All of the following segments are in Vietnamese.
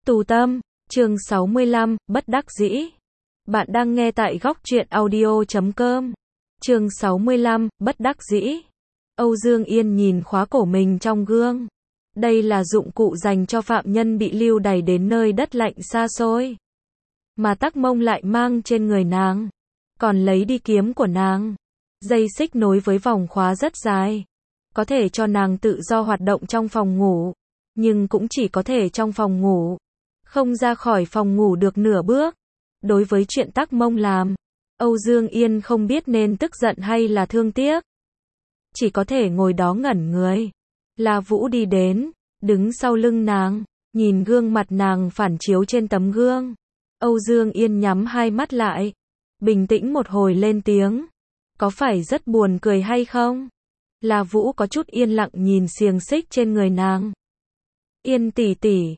Tu Tâm, chương 65, bất đắc dĩ. Bạn đang nghe tại góc truyện audio.com. Chương 65, bất đắc dĩ. Âu Dương Yên nhìn khóa cổ mình trong gương. Đây là dụng cụ dành cho phạm nhân bị lưu đày đến nơi đất lạnh xa xôi. Mà Tắc Mông lại mang trên người nàng. Còn lấy đi kiếm của nàng. Dây xích nối với vòng khóa rất dài. Có thể cho nàng tự do hoạt động trong phòng ngủ. Nhưng cũng chỉ có thể trong phòng ngủ. Không ra khỏi phòng ngủ được nửa bước. Đối với chuyện Tắc Mông làm, Âu Dương Yên không biết nên tức giận hay là thương tiếc. Chỉ có thể ngồi đó ngẩn người. La Vũ đi đến, đứng sau lưng nàng, nhìn gương mặt nàng phản chiếu trên tấm gương. Âu Dương Yên nhắm hai mắt lại, bình tĩnh một hồi lên tiếng. Có phải rất buồn cười hay không? La Vũ có chút yên lặng nhìn xiềng xích trên người nàng. Yên tỷ,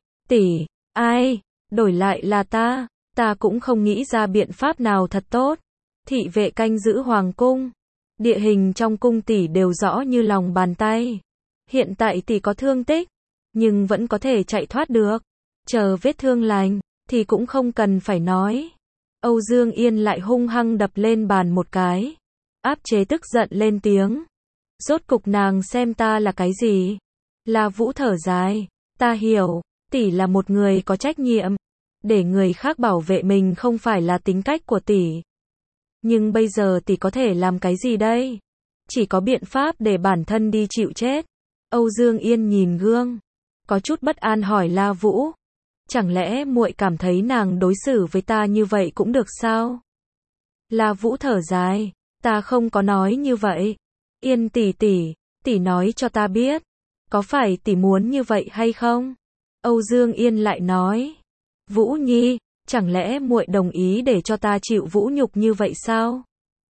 ai, đổi lại là ta cũng không nghĩ ra biện pháp nào thật tốt. Thị vệ canh giữ hoàng cung, địa hình trong cung tỷ đều rõ như lòng bàn tay. Hiện tại tỷ có thương tích, nhưng vẫn có thể chạy thoát được. Chờ vết thương lành, thì cũng không cần phải nói. Âu Dương Yên lại hung hăng đập lên bàn một cái, áp chế tức giận lên tiếng. Rốt cục nàng xem ta là cái gì? La Vũ thở dài, ta hiểu, tỷ là một người có trách nhiệm. Để người khác bảo vệ mình không phải là tính cách của tỷ. Nhưng bây giờ tỷ có thể làm cái gì đây? Chỉ có biện pháp để bản thân đi chịu chết. Âu Dương Yên nhìn gương, có chút bất an hỏi La Vũ. Chẳng lẽ muội cảm thấy nàng đối xử với ta như vậy cũng được sao? La Vũ thở dài, ta không có nói như vậy. Yên tỷ nói cho ta biết, có phải tỷ muốn như vậy hay không? Âu Dương Yên lại nói, Vũ Nhi, chẳng lẽ muội đồng ý để cho ta chịu vũ nhục như vậy sao?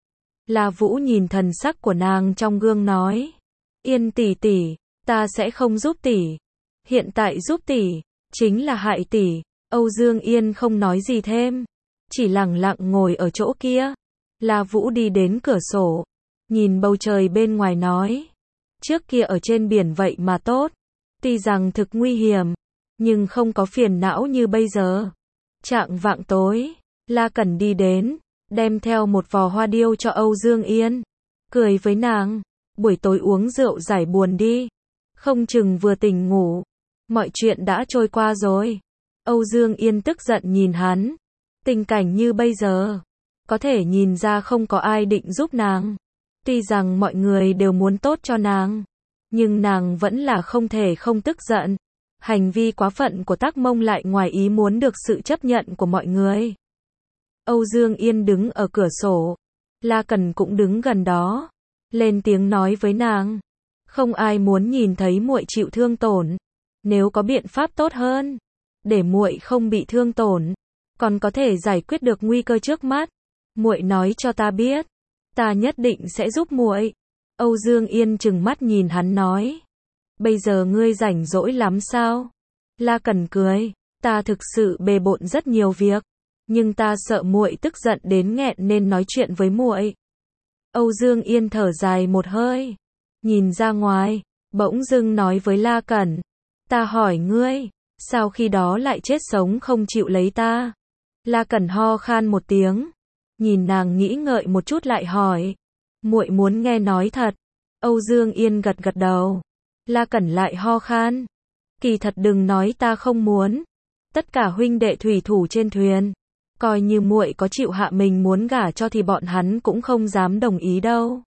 La Vũ nhìn thần sắc của nàng trong gương nói, Yên tỷ, ta sẽ không giúp tỷ. Hiện tại giúp tỷ, chính là hại tỷ. Âu Dương Yên không nói gì thêm, chỉ lặng lặng ngồi ở chỗ kia. La Vũ đi đến cửa sổ, nhìn bầu trời bên ngoài nói, trước kia ở trên biển vậy mà tốt. Tuy rằng thực nguy hiểm, nhưng không có phiền não như bây giờ. Chạng vạng tối, La Cẩn đi đến, đem theo một vò hoa điêu cho Âu Dương Yên. Cười với nàng, buổi tối uống rượu giải buồn đi. Không chừng vừa tỉnh ngủ, mọi chuyện đã trôi qua rồi. Âu Dương Yên tức giận nhìn hắn. Tình cảnh như bây giờ, có thể nhìn ra không có ai định giúp nàng. Tuy rằng mọi người đều muốn tốt cho nàng, nhưng nàng vẫn là không thể không tức giận. Hành vi quá phận của Tắc Mông lại ngoài ý muốn được sự chấp nhận của mọi người. Âu Dương Yên đứng ở cửa sổ, La Cẩn cũng đứng gần đó, lên tiếng nói với nàng, không ai muốn nhìn thấy muội chịu thương tổn. Nếu có biện pháp tốt hơn, để muội không bị thương tổn, còn có thể giải quyết được nguy cơ trước mắt, muội nói cho ta biết, ta nhất định sẽ giúp muội. Âu Dương Yên trừng mắt nhìn hắn nói, bây giờ ngươi rảnh rỗi lắm sao? La Cẩn cười, ta thực sự bề bộn rất nhiều việc, nhưng ta sợ muội tức giận đến nghẹn nên nói chuyện với muội. Âu Dương Yên thở dài một hơi, nhìn ra ngoài, bỗng dưng nói với La Cẩn, ta hỏi ngươi, sao khi đó lại chết sống không chịu lấy ta? La Cẩn ho khan một tiếng, nhìn nàng nghĩ ngợi một chút lại hỏi, muội muốn nghe nói thật? Âu Dương Yên gật gật đầu. La Cẩn lại ho khan, kỳ thật đừng nói ta không muốn. Tất cả huynh đệ thủy thủ trên thuyền, coi như muội có chịu hạ mình muốn gả cho thì bọn hắn cũng không dám đồng ý đâu.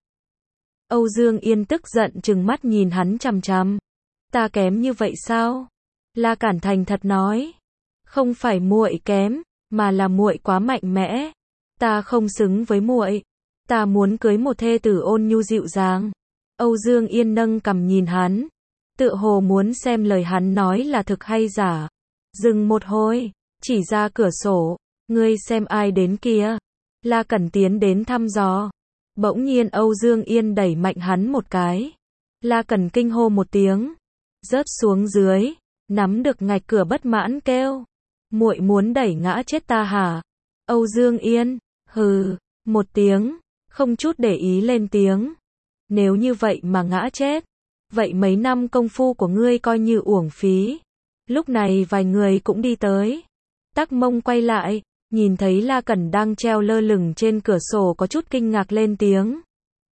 Âu Dương Yên tức giận trừng mắt nhìn hắn chằm chằm. Ta kém như vậy sao? La Cẩn thành thật nói, không phải muội kém, mà là muội quá mạnh mẽ. Ta không xứng với muội. Ta muốn cưới một thê tử ôn nhu dịu dàng. Âu Dương Yên nâng cằm nhìn hắn, tựa hồ muốn xem lời hắn nói là thực hay giả. Dừng một hồi, chỉ ra cửa sổ, ngươi xem ai đến kia. La Cẩn tiến đến thăm dò. Bỗng nhiên Âu Dương Yên đẩy mạnh hắn một cái. La Cẩn kinh hô một tiếng, rớt xuống dưới, nắm được ngạch cửa bất mãn kêu, muội muốn đẩy ngã chết ta hả? Âu Dương Yên, hừ, một tiếng, không chút để ý lên tiếng. Nếu như vậy mà ngã chết, vậy mấy năm công phu của ngươi coi như uổng phí. Lúc này vài người cũng đi tới. Tắc Mông quay lại, nhìn thấy La Cẩn đang treo lơ lửng trên cửa sổ có chút kinh ngạc lên tiếng.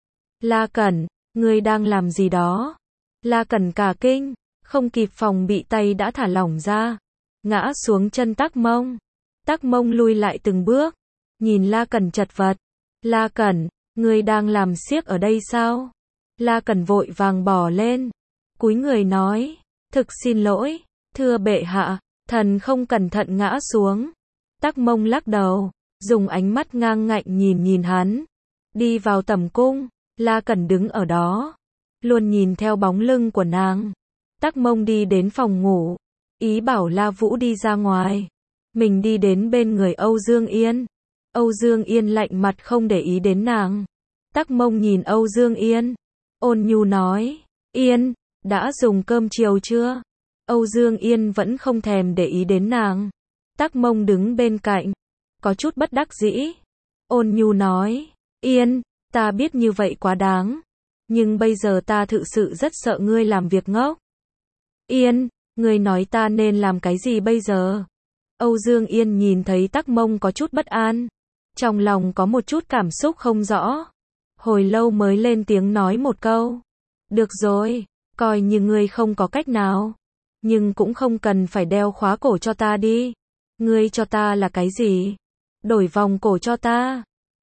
La Cẩn, ngươi đang làm gì đó? La Cẩn cả kinh, không kịp phòng bị tay đã thả lỏng ra, ngã xuống chân Tắc Mông. Tắc Mông lui lại từng bước, nhìn La Cẩn chật vật. La Cẩn, ngươi đang làm xiếc ở đây sao? La Cẩn vội vàng bò lên, cúi người nói, thực xin lỗi, thưa bệ hạ, thần không cẩn thận ngã xuống. Tắc Mông lắc đầu, dùng ánh mắt ngang ngạnh nhìn hắn. Đi vào tẩm cung, La Cẩn đứng ở đó, luôn nhìn theo bóng lưng của nàng. Tắc Mông đi đến phòng ngủ, ý bảo La Vũ đi ra ngoài. Mình đi đến bên người Âu Dương Yên. Âu Dương Yên lạnh mặt không để ý đến nàng. Tắc Mông nhìn Âu Dương Yên, ôn nhu nói, Yên, đã dùng cơm chiều chưa? Âu Dương Yên vẫn không thèm để ý đến nàng. Tắc Mông đứng bên cạnh, có chút bất đắc dĩ. Ôn nhu nói, Yên, ta biết như vậy quá đáng, nhưng bây giờ ta thực sự rất sợ ngươi làm việc ngốc. Yên, ngươi nói ta nên làm cái gì bây giờ? Âu Dương Yên nhìn thấy Tắc Mông có chút bất an, trong lòng có một chút cảm xúc không rõ. Hồi lâu mới lên tiếng nói một câu. Được rồi, coi như ngươi không có cách nào, nhưng cũng không cần phải đeo khóa cổ cho ta đi. Ngươi cho ta là cái gì? Đổi vòng cổ cho ta.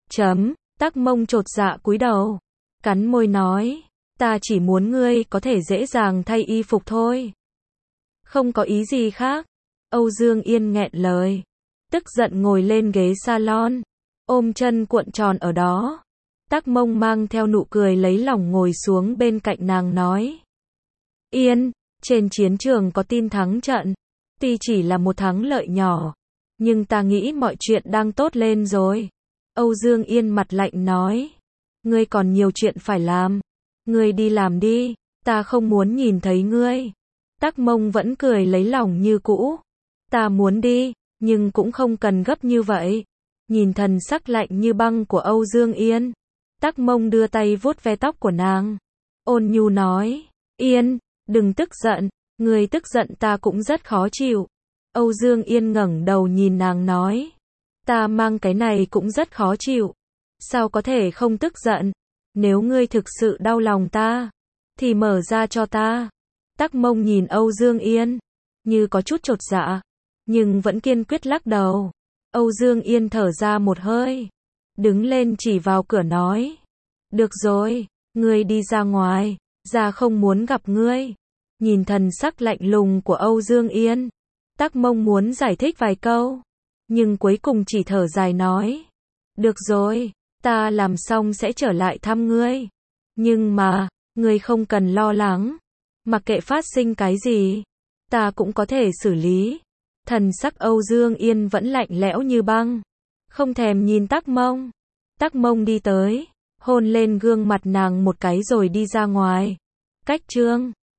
Tắc Mông chột dạ cúi đầu, cắn môi nói, ta chỉ muốn ngươi có thể dễ dàng thay y phục thôi. Không có ý gì khác. Âu Dương Yên nghẹn lời, tức giận ngồi lên ghế salon, ôm chân cuộn tròn ở đó. Tắc Mông mang theo nụ cười lấy lòng ngồi xuống bên cạnh nàng nói, Yên, trên chiến trường có tin thắng trận, tuy chỉ là một thắng lợi nhỏ, nhưng ta nghĩ mọi chuyện đang tốt lên rồi. Âu Dương Yên mặt lạnh nói, ngươi còn nhiều chuyện phải làm, ngươi đi làm đi, ta không muốn nhìn thấy ngươi. Tắc Mông vẫn cười lấy lòng như cũ, ta muốn đi, nhưng cũng không cần gấp như vậy. Nhìn thần sắc lạnh như băng của Âu Dương Yên, Tắc Mông đưa tay vuốt ve tóc của nàng, ôn nhu nói, Yên, đừng tức giận, ngươi tức giận ta cũng rất khó chịu. Âu Dương Yên ngẩng đầu nhìn nàng nói, ta mang cái này cũng rất khó chịu, sao có thể không tức giận? Nếu ngươi thực sự đau lòng ta, thì mở ra cho ta. Tắc Mông nhìn Âu Dương Yên, như có chút chột dạ, nhưng vẫn kiên quyết lắc đầu. Âu Dương Yên thở ra một hơi, đứng lên chỉ vào cửa nói, được rồi, ngươi đi ra ngoài, ra không muốn gặp ngươi. Nhìn thần sắc lạnh lùng của Âu Dương Yên, Tắc Mông muốn giải thích vài câu, nhưng cuối cùng chỉ thở dài nói, được rồi, ta làm xong sẽ trở lại thăm ngươi. Nhưng mà, ngươi không cần lo lắng, mặc kệ phát sinh cái gì, ta cũng có thể xử lý. Thần sắc Âu Dương Yên vẫn lạnh lẽo như băng, không thèm nhìn Tắc Mông. Tắc Mông đi tới, hôn lên gương mặt nàng một cái rồi đi ra ngoài. Cách chương